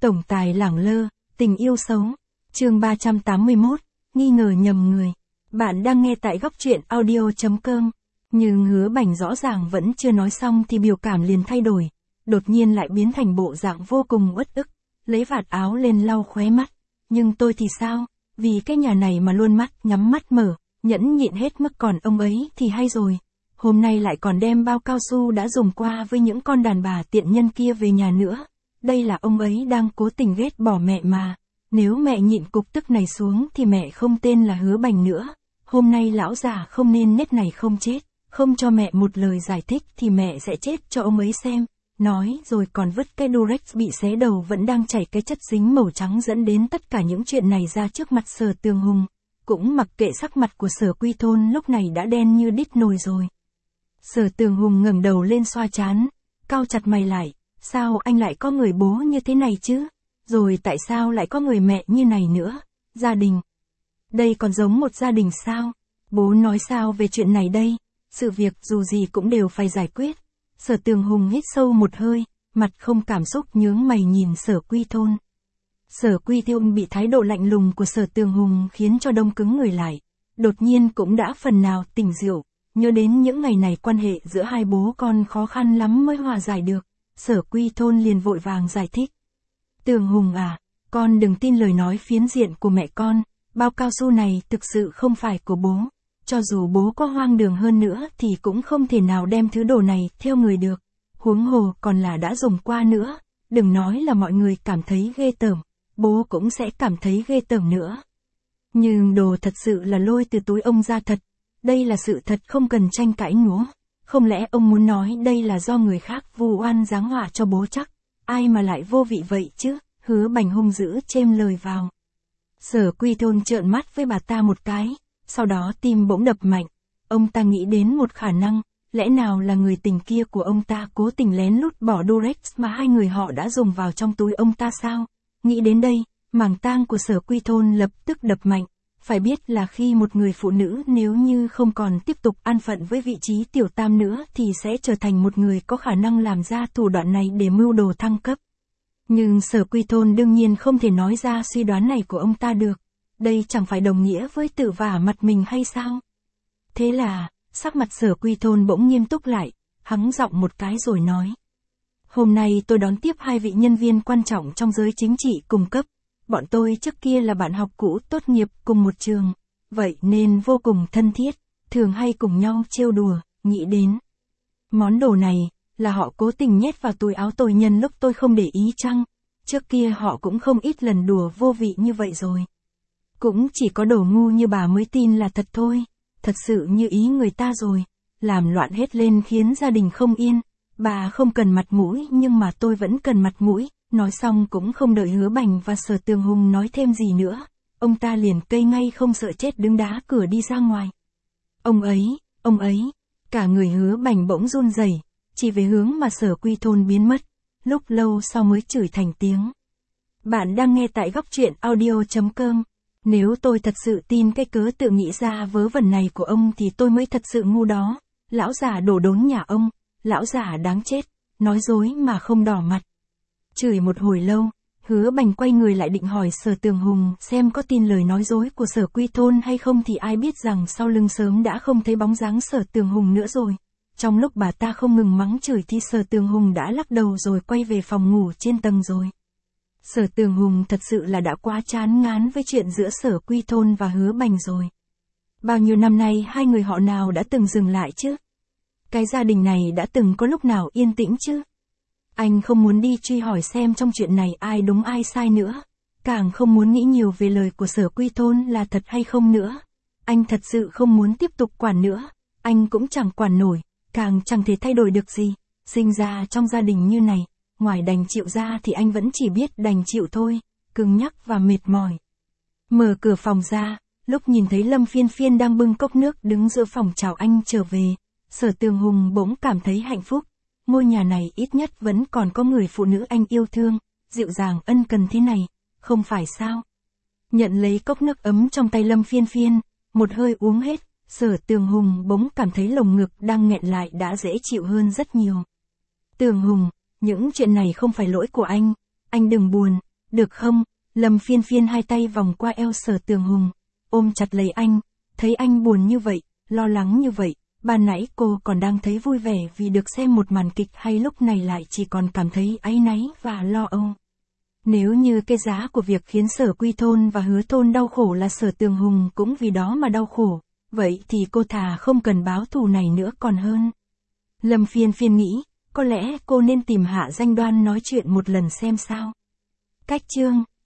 Tổng tài lẳng lơ, tình yêu xấu. Chương 381, nghi ngờ nhầm người. Bạn đang nghe tại góc truyện audio.com. Nhưng Hứa Bành rõ ràng vẫn chưa nói xong thì biểu cảm liền thay đổi, đột nhiên lại biến thành bộ dạng vô cùng uất ức, lấy vạt áo lên lau khóe mắt. Nhưng tôi thì sao, vì cái nhà này mà luôn mắt nhắm mắt mở, nhẫn nhịn hết mức, còn ông ấy thì hay rồi. Hôm nay lại còn đem bao cao su đã dùng qua với những con đàn bà tiện nhân kia về nhà nữa. Đây là ông ấy đang cố tình ghét bỏ mẹ mà. Nếu mẹ nhịn cục tức này xuống thì mẹ không tên là Hứa Bành nữa. Hôm nay lão già không nên nết này không chết, không cho mẹ một lời giải thích thì mẹ sẽ chết cho ông ấy xem. Nói rồi còn vứt cái Durex bị xé đầu vẫn đang chảy cái chất dính màu trắng dẫn đến tất cả những chuyện này ra trước mặt Sở Tường Hùng. Cũng mặc kệ sắc mặt của Sở Quy Thôn lúc này đã đen như đít nồi rồi. Sở Tường Hùng ngẩng đầu lên xoa trán, cau chặt mày lại, sao anh lại có người bố như thế này chứ? Rồi tại sao lại có người mẹ như này nữa? Gia đình. Đây còn giống một gia đình sao? Bố nói sao về chuyện này đây? Sự việc dù gì cũng đều phải giải quyết. Sở Tường Hùng hít sâu một hơi, mặt không cảm xúc nhướng mày nhìn Sở Quy Thôn. Sở Quy Thôn bị thái độ lạnh lùng của Sở Tường Hùng khiến cho đông cứng người lại. Đột nhiên cũng đã phần nào tỉnh rượu, nhớ đến những ngày này quan hệ giữa hai bố con khó khăn lắm mới hòa giải được. Sở Quy Thôn liền vội vàng giải thích. Tường Hùng à, con đừng tin lời nói phiến diện của mẹ con, bao cao su này thực sự không phải của bố. Cho dù bố có hoang đường hơn nữa thì cũng không thể nào đem thứ đồ này theo người được. Huống hồ còn là đã dùng qua nữa, đừng nói là mọi người cảm thấy ghê tởm, bố cũng sẽ cảm thấy ghê tởm nữa. Nhưng đồ thật sự là lôi từ túi ông ra thật, đây là sự thật không cần tranh cãi nhúa. Không lẽ ông muốn nói đây là do người khác vu oan giáng họa cho bố chắc? Ai mà lại vô vị vậy chứ? Hứa Bành hung dữ chêm lời vào. Sở Quy Thôn trợn mắt với bà ta một cái, sau đó tim bỗng đập mạnh. Ông ta nghĩ đến một khả năng, lẽ nào là người tình kia của ông ta cố tình lén lút bỏ Durex mà hai người họ đã dùng vào trong túi ông ta sao? Nghĩ đến đây, màng tang của Sở Quy Thôn lập tức đập mạnh. Phải biết là khi một người phụ nữ nếu như không còn tiếp tục an phận với vị trí tiểu tam nữa thì sẽ trở thành một người có khả năng làm ra thủ đoạn này để mưu đồ thăng cấp. Nhưng Sở Quy Thôn đương nhiên không thể nói ra suy đoán này của ông ta được. Đây chẳng phải đồng nghĩa với tự vả mặt mình hay sao? Thế là, sắc mặt Sở Quy Thôn bỗng nghiêm túc lại, hắng giọng một cái rồi nói. Hôm nay tôi đón tiếp hai vị nhân viên quan trọng trong giới chính trị cùng cấp. Bọn tôi trước kia là bạn học cũ tốt nghiệp cùng một trường, vậy nên vô cùng thân thiết, thường hay cùng nhau trêu đùa, nghĩ đến. Món đồ này, là họ cố tình nhét vào túi áo tôi nhân lúc tôi không để ý chăng? Trước kia họ cũng không ít lần đùa vô vị như vậy rồi. Cũng chỉ có đồ ngu như bà mới tin là thật thôi, thật sự như ý người ta rồi, làm loạn hết lên khiến gia đình không yên. Bà không cần mặt mũi nhưng mà tôi vẫn cần mặt mũi. Nói xong cũng không đợi Hứa Bành và Sở Tường Hùng nói thêm gì nữa, ông ta liền cây ngay không sợ chết đứng đá cửa đi ra ngoài. Ông ấy, cả người Hứa Bành bỗng run rẩy, chỉ về hướng mà Sở Quy Thôn biến mất, lúc lâu sau mới chửi thành tiếng. Bạn đang nghe tại góc truyện audio.com. Nếu tôi thật sự tin cái cớ tự nghĩ ra vớ vẩn này của ông thì tôi mới thật sự ngu đó. Lão già đổ đốn nhà ông, lão già đáng chết, nói dối mà không đỏ mặt. Chửi một hồi lâu, Hứa Bành quay người lại định hỏi Sở Tường Hùng xem có tin lời nói dối của Sở Quy Thôn hay không thì ai biết rằng sau lưng sớm đã không thấy bóng dáng Sở Tường Hùng nữa rồi. Trong lúc bà ta không ngừng mắng chửi thì Sở Tường Hùng đã lắc đầu rồi quay về phòng ngủ trên tầng rồi. Sở Tường Hùng thật sự là đã quá chán ngán với chuyện giữa Sở Quy Thôn và Hứa Bành rồi. Bao nhiêu năm nay hai người họ nào đã từng dừng lại chứ? Cái gia đình này đã từng có lúc nào yên tĩnh chứ? Anh không muốn đi truy hỏi xem trong chuyện này ai đúng ai sai nữa. Càng không muốn nghĩ nhiều về lời của Sở Quy Thôn là thật hay không nữa. Anh thật sự không muốn tiếp tục quản nữa. Anh cũng chẳng quản nổi, càng chẳng thể thay đổi được gì. Sinh ra trong gia đình như này, ngoài đành chịu ra thì anh vẫn chỉ biết đành chịu thôi, cứng nhắc và mệt mỏi. Mở cửa phòng ra, lúc nhìn thấy Lâm Phiên Phiên đang bưng cốc nước đứng giữa phòng chào anh trở về, Sở Tường Hùng bỗng cảm thấy hạnh phúc. Ngôi nhà này ít nhất vẫn còn có người phụ nữ anh yêu thương, dịu dàng ân cần thế này, không phải sao? Nhận lấy cốc nước ấm trong tay Lâm Phiên Phiên, một hơi uống hết, Sở Tường Hùng bỗng cảm thấy lồng ngực đang nghẹn lại đã dễ chịu hơn rất nhiều. Tường Hùng, những chuyện này không phải lỗi của anh đừng buồn, được không? Lâm Phiên Phiên hai tay vòng qua eo Sở Tường Hùng, ôm chặt lấy anh, thấy anh buồn như vậy, lo lắng như vậy, ban nãy cô còn đang thấy vui vẻ vì được xem một màn kịch hay lúc này lại chỉ còn cảm thấy áy náy và lo âu. Nếu như cái giá của việc khiến Sở Quy Thôn và Hứa Thôn đau khổ là Sở Tường Hùng cũng vì đó mà đau khổ, vậy thì cô thà không cần báo thù này nữa còn hơn. Lâm Phiên Phiên nghĩ, có lẽ cô nên tìm Hạ Danh Đoan nói chuyện một lần xem sao. Cách chương